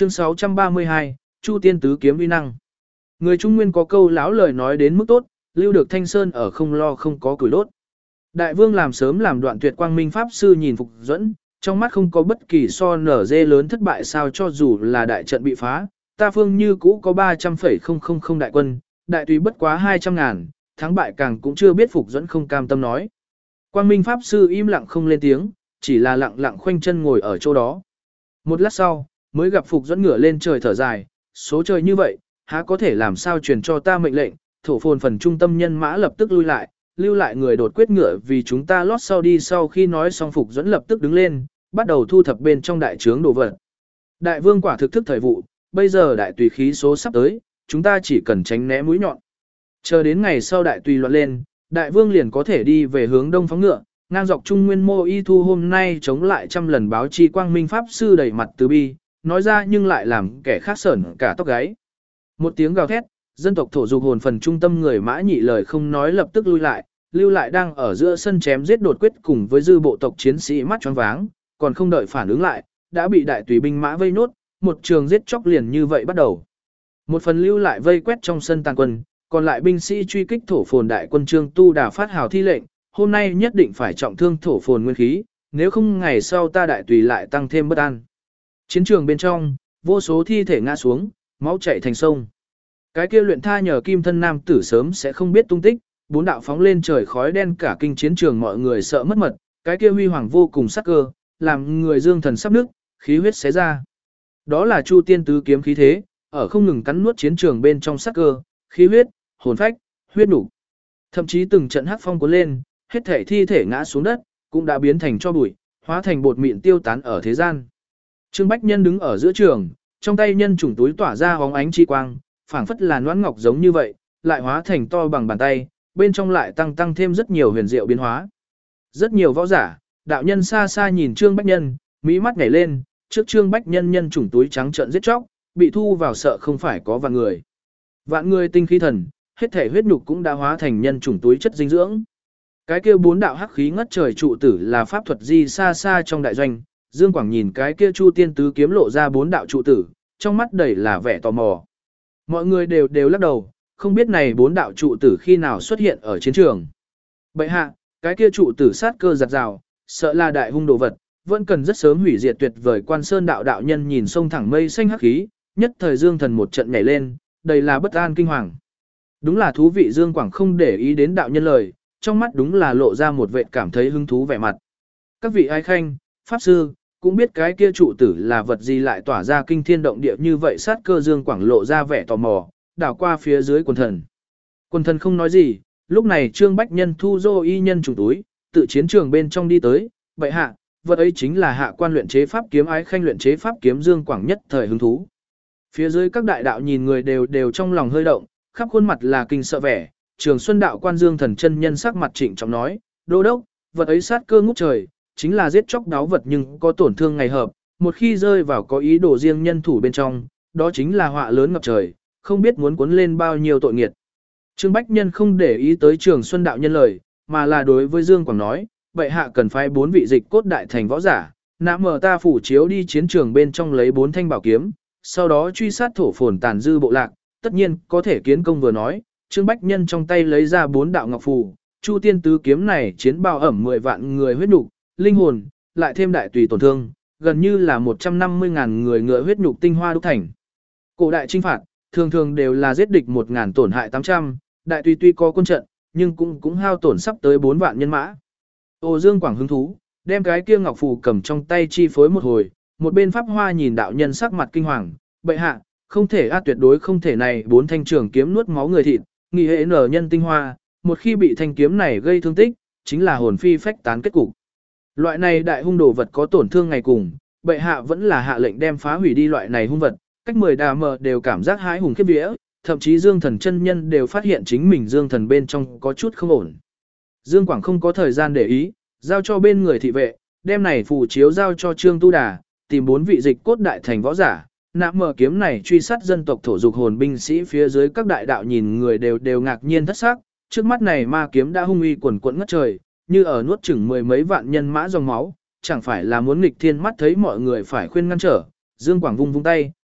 Chương 632, Chu Tiên Tứ Kiếm uy năng. Người Trung Nguyên có câu lão lời nói đến mức tốt, lưu được Thanh Sơn ở không lo không có củi đốt. Đại vương làm sớm làm đoạn tuyệt quang minh pháp sư nhìn Phục Duẫn, trong mắt không có bất kỳ so nở dê lớn thất bại sao cho dù là đại trận bị phá, ta phương như cũ có 300,000 đại quân, đại tùy bất quá 200.000, thắng bại càng cũng chưa biết Phục Duẫn không cam tâm nói. Quang minh pháp sư im lặng không lên tiếng, chỉ là lặng lặng khoanh chân ngồi ở chỗ đó. Một lát sau, mới gặp Phục Duẫn ngửa lên trời thở dài, số trời như vậy, há có thể làm sao truyền cho ta mệnh lệnh, thổ phồn phần trung tâm nhân mã lập tức lui lại, lưu lại người đột quyết ngựa vì chúng ta lót sau đi. Sau khi nói xong Phục Duẫn lập tức đứng lên, bắt đầu thu thập bên trong đại trướng đồ vật. Đại vương quả thực thức thời vụ, bây giờ đại tùy khí số sắp tới, chúng ta chỉ cần tránh né mũi nhọn. Chờ đến ngày sau đại tùy loạn lên, đại vương liền có thể đi về hướng đông phóng ngựa, ngang dọc Trung Nguyên Mô Y Thu hôm nay chống lại trăm lần báo chi quang minh pháp sư đầy mặt từ bi, nói ra nhưng lại làm kẻ khác sởn cả tóc gáy. Một tiếng gào thét, dân tộc thổ dục hồn phần trung tâm người Mã Nhị lời không nói lập tức lui lại, lưu lại đang ở giữa sân chém giết đột quyết cùng với dư bộ tộc chiến sĩ mắt choáng váng, còn không đợi phản ứng lại, đã bị đại tùy binh mã vây nốt, một trường giết chóc liền như vậy bắt đầu. Một phần lưu lại vây quét trong sân tàn quân, còn lại binh sĩ truy kích thổ phồn đại quân Trương Tu Đà phát hào thi lệnh, hôm nay nhất định phải trọng thương thổ phồn nguyên khí, nếu không ngày sau ta đại tùy lại tăng thêm bất an. Chiến trường bên trong, vô số thi thể ngã xuống, máu chảy thành sông. Cái kia luyện tha nhờ kim thân nam tử sớm sẽ không biết tung tích, bốn đạo phóng lên trời khói đen cả kinh chiến trường mọi người sợ mất mật, cái kia huy hoàng vô cùng sắc cơ, làm người dương thần sắp nức, khí huyết xé ra. Đó là Chu Tiên Tứ Kiếm khí thế, ở không ngừng cắn nuốt chiến trường bên trong sắc cơ, khí huyết, hồn phách, huyết nục. Thậm chí từng trận hắc phong cuốn lên, hết thể thi thể ngã xuống đất, cũng đã biến thành tro bụi, hóa thành bột mịn tiêu tán ở thế gian. Trương Bách Nhân đứng ở giữa trường, trong tay nhân chủng túi tỏa ra hóng ánh chi quang, phảng phất là noãn ngọc giống như vậy, lại hóa thành to bằng bàn tay, bên trong lại tăng thêm rất nhiều huyền diệu biến hóa. Rất nhiều võ giả, đạo nhân xa xa nhìn Trương Bách Nhân, mỹ mắt nhảy lên, trước Trương Bách Nhân nhân chủng túi trắng trợn giết chóc, bị thu vào sợ không phải có vạn người. Vạn người tinh khí thần, hết thể huyết nhục cũng đã hóa thành nhân chủng túi chất dinh dưỡng. Cái kia bốn đạo hắc khí ngất trời trụ tử là pháp thuật di xa xa trong đại doanh, Dương Quảng nhìn cái kia Chu Tiên Tứ Kiếm lộ ra bốn đạo trụ tử, trong mắt đầy là vẻ tò mò. Mọi người đều lắc đầu, không biết này bốn đạo trụ tử khi nào xuất hiện ở chiến trường. Bệ hạ, cái kia trụ tử sát cơ giặt rào, sợ là đại hung đồ vật, vẫn cần rất sớm hủy diệt tuyệt vời. Quan Sơn đạo đạo nhân nhìn sông thẳng mây xanh hắc khí, nhất thời Dương thần một trận nhảy lên, đầy là bất an kinh hoàng. Đúng là thú vị. Dương Quảng không để ý đến đạo nhân lời, trong mắt đúng là lộ ra một vẻ cảm thấy hứng thú vẻ mặt. Các vị ái khanh, pháp sư, cũng biết cái kia trụ tử là vật gì lại tỏa ra kinh thiên động địa như vậy. Sát cơ Dương Quảng lộ ra vẻ tò mò, đảo qua phía dưới quần thần. Quần thần không nói gì, lúc này Trương Bách Nhân thu dô y nhân trùng túi, tự chiến trường bên trong đi tới, bệ hạ, vật ấy chính là hạ quan luyện chế pháp kiếm. Ái khanh luyện chế pháp kiếm. Dương Quảng nhất thời hứng thú. Phía dưới các đại đạo nhìn người đều trong lòng hơi động, khắp khuôn mặt là kinh sợ vẻ. Trường Xuân đạo quan Dương thần chân nhân sắc mặt trịnh trọng nói, đô đốc, vật ấy sát cơ ngút trời, chính là giết chóc đáo vật nhưng có tổn thương ngày hợp, một khi rơi vào có ý đồ riêng nhân thủ bên trong, đó chính là họa lớn ngập trời, không biết muốn cuốn lên bao nhiêu tội nghiệt. Trương Bách Nhân không để ý tới Trường Xuân đạo nhân lời, mà là đối với Dương Quảng nói, vậy hạ cần phái 4 vị dịch cốt đại thành võ giả, nã mở ta phủ chiếu đi chiến trường bên trong lấy 4 thanh bảo kiếm, sau đó truy sát thổ phồn tàn dư bộ lạc, tất nhiên có thể kiến công. Vừa nói, Trương Bách Nhân trong tay lấy ra 4 đạo ngọc phù, Chu Tiên Tứ Kiếm này chiến bao ẩm 10 vạn người huyết nhục, linh hồn, lại thêm đại tùy tổn thương, gần như là 150.000 người ngựa huyết nhục tinh hoa đúc thành. Cổ đại chinh phạt, thường đều là giết địch 1.000 tổn hại 800, đại tùy tuy có quân trận, nhưng cũng hao tổn sắp tới 4 vạn nhân mã. Ô Dương Quảng hứng thú, đem cái kia ngọc phù cầm trong tay chi phối một hồi, một bên pháp hoa nhìn đạo nhân sắc mặt kinh hoàng, bệ hạ, không thể tuyệt đối không thể này 4 thanh trường kiếm nuốt máu người thịt, nghị hệ nở nhân tinh hoa, một khi bị thanh kiếm này gây thương tích, chính là hồn phi phách tán kết cục. Loại này đại hung đồ vật có tổn thương ngày cùng, bệ hạ vẫn là hạ lệnh đem phá hủy đi loại này hung vật, cách 10 đà mờ đều cảm giác hãi hùng khiếp vía, thậm chí Dương thần chân nhân đều phát hiện chính mình Dương thần bên trong có chút không ổn. Dương Quảng không có thời gian để ý, giao cho bên người thị vệ, đem này phù chiếu giao cho Trương Tu Đà, tìm 4 vị dịch cốt đại thành võ giả, nã mở kiếm này truy sát dân tộc thổ dục hồn binh sĩ. Phía dưới các đại đạo nhìn người đều ngạc nhiên thất sắc, trước mắt này ma kiếm đã hung uy quần quẫn ngất trời, như ở nuốt chửng 10 mấy vạn nhân mã dòng máu, chẳng phải là muốn nghịch thiên. Mắt thấy mọi người phải khuyên ngăn trở, Dương Quảng vung tay,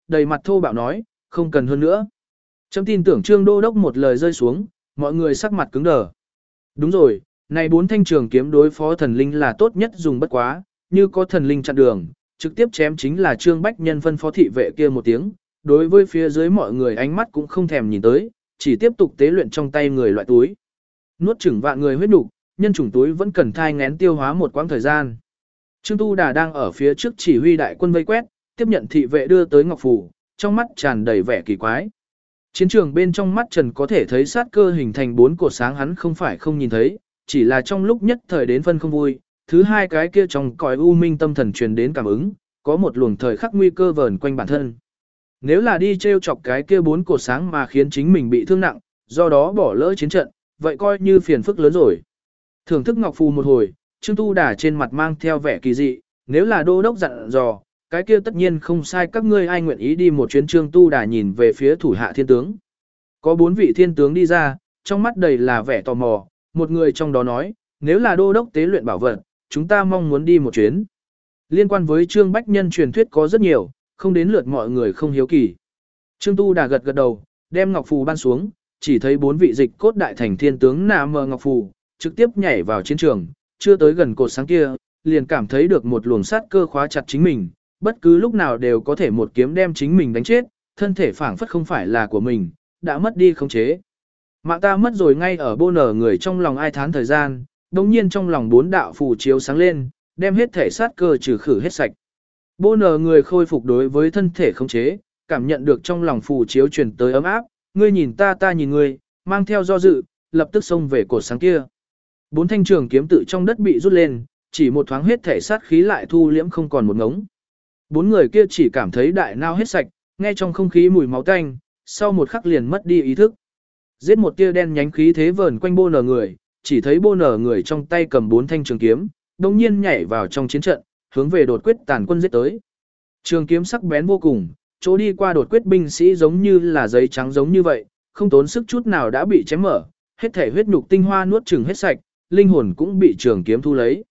đầy mặt thô bạo nói, không cần hơn nữa. Chấm tin tưởng Trương Đô Đốc một lời rơi xuống, mọi người sắc mặt cứng đờ. Đúng rồi, này 4 thanh trường kiếm đối phó thần linh là tốt nhất dùng bất quá, như có thần linh chặn đường, trực tiếp chém chính là Trương Bách Nhân phân phó thị vệ kia một tiếng, đối với phía dưới mọi người ánh mắt cũng không thèm nhìn tới, chỉ tiếp tục tế luyện trong tay người loại túi. Nuốt chửng vạn người huyết nục, nhân chủng túi vẫn cần thai ngén tiêu hóa một quãng thời gian. Trương Tu Đà đang ở phía trước chỉ huy đại quân vây quét, tiếp nhận thị vệ đưa tới ngọc phủ, trong mắt tràn đầy vẻ kỳ quái. Chiến trường bên trong mắt Trần có thể thấy sát cơ hình thành 4 cột sáng hắn không phải không nhìn thấy, chỉ là trong lúc nhất thời đến phân không vui, thứ hai cái kia trong cõi u minh tâm thần truyền đến cảm ứng, có một luồng thời khắc nguy cơ vờn quanh bản thân. Nếu là đi treo chọc cái kia 4 cột sáng mà khiến chính mình bị thương nặng, do đó bỏ lỡ chiến trận, vậy coi như phiền phức lớn rồi. Thưởng thức ngọc phù một hồi, Trương Tu Đà trên mặt mang theo vẻ kỳ dị, nếu là đô đốc dặn dò, cái kia tất nhiên không sai, các ngươi ai nguyện ý đi một chuyến. Trương Tu Đà nhìn về phía thủ hạ thiên tướng. Có 4 vị thiên tướng đi ra, trong mắt đầy là vẻ tò mò, một người trong đó nói, nếu là đô đốc tế luyện bảo vật, chúng ta mong muốn đi một chuyến. Liên quan với Trương Bách Nhân truyền thuyết có rất nhiều, không đến lượt mọi người không hiếu kỳ. Trương Tu Đà gật gật đầu, đem ngọc phù ban xuống, chỉ thấy 4 vị dịch cốt đại thành thiên tướng nằm mờ ngọc phù, trực tiếp nhảy vào chiến trường, chưa tới gần cột sáng kia, liền cảm thấy được một luồng sát cơ khóa chặt chính mình, bất cứ lúc nào đều có thể một kiếm đem chính mình đánh chết, thân thể phảng phất không phải là của mình, đã mất đi khống chế. Mạng ta mất rồi. Ngay ở bô nở người trong lòng ai thán thời gian, đồng nhiên trong lòng 4 đạo phù chiếu sáng lên, đem hết thể sát cơ trừ khử hết sạch. Bô nở người khôi phục đối với thân thể khống chế, cảm nhận được trong lòng phù chiếu truyền tới ấm áp, ngươi nhìn ta ta nhìn ngươi, mang theo do dự, lập tức xông về cột sáng kia. 4 thanh trường kiếm tự trong đất bị rút lên, chỉ một thoáng hết thể sát khí lại thu liễm không còn một ngống. 4 người kia chỉ cảm thấy đại nao hết sạch, nghe trong không khí mùi máu tanh, sau một khắc liền mất đi ý thức. Giết một tia đen nhánh khí thế vờn quanh bô nở người, chỉ thấy bô nở người trong tay cầm 4 thanh trường kiếm, đồng nhiên nhảy vào trong chiến trận, hướng về đột quyết tàn quân giết tới. Trường kiếm sắc bén vô cùng, chỗ đi qua đột quyết binh sĩ giống như là giấy trắng giống như vậy, không tốn sức chút nào đã bị chém mở, hết thể huyết nhục tinh hoa nuốt chửng hết sạch, linh hồn cũng bị trường kiếm thu lấy.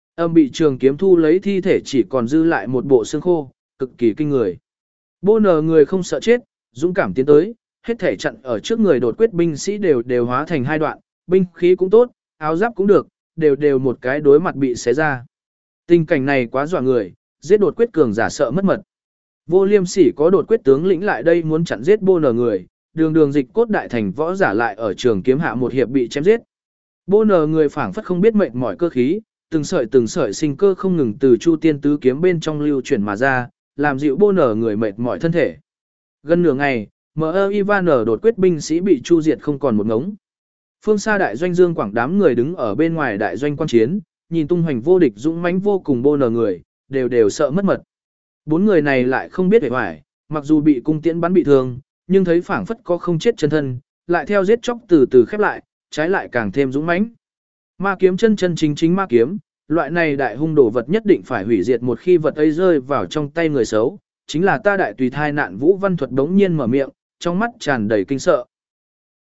Bị trường kiếm thu lấy thi thể chỉ còn dư lại một bộ xương khô, cực kỳ kinh người. Bô nở người không sợ chết, dũng cảm tiến tới, hết thể chặn ở trước người đột quyết binh sĩ đều hóa thành 2 đoạn, binh khí cũng tốt, áo giáp cũng được, đều một cái đối mặt bị xé ra. Tình cảnh này quá dọa người, giết đột quyết cường giả sợ mất mật. Vô Liêm Sỉ có đột quyết tướng lĩnh lại đây muốn chặn giết bô nở người, đường dịch cốt đại thành võ giả lại ở trường kiếm hạ một hiệp bị chém giết. Bô nở người phảng phất không biết mệt mỏi cơ khí, từng sợi sinh cơ không ngừng từ Chu Tiên tứ kiếm bên trong lưu chuyển mà ra, làm dịu bô nở người mệt mỏi thân thể. Gần nửa ngày, Ivan đột quyết binh sĩ bị chu diệt không còn một ngống. Phương xa đại doanh Dương Quảng đám người đứng ở bên ngoài đại doanh quan chiến, nhìn tung hoành vô địch dũng mãnh vô cùng bô nở người, đều sợ mất mật. 4 người này lại không biết hề hoài, mặc dù bị cung tiễn bắn bị thương, nhưng thấy phảng phất có không chết chân thân, lại theo giết chóc từ từ khép lại, trái lại càng thêm dũng mãnh. Ma kiếm chân chính ma kiếm, loại này đại hung đồ vật nhất định phải hủy diệt, một khi vật ấy rơi vào trong tay người xấu, chính là ta đại tùy thai nạn. Vũ Văn Thuật đống nhiên mở miệng, trong mắt tràn đầy kinh sợ.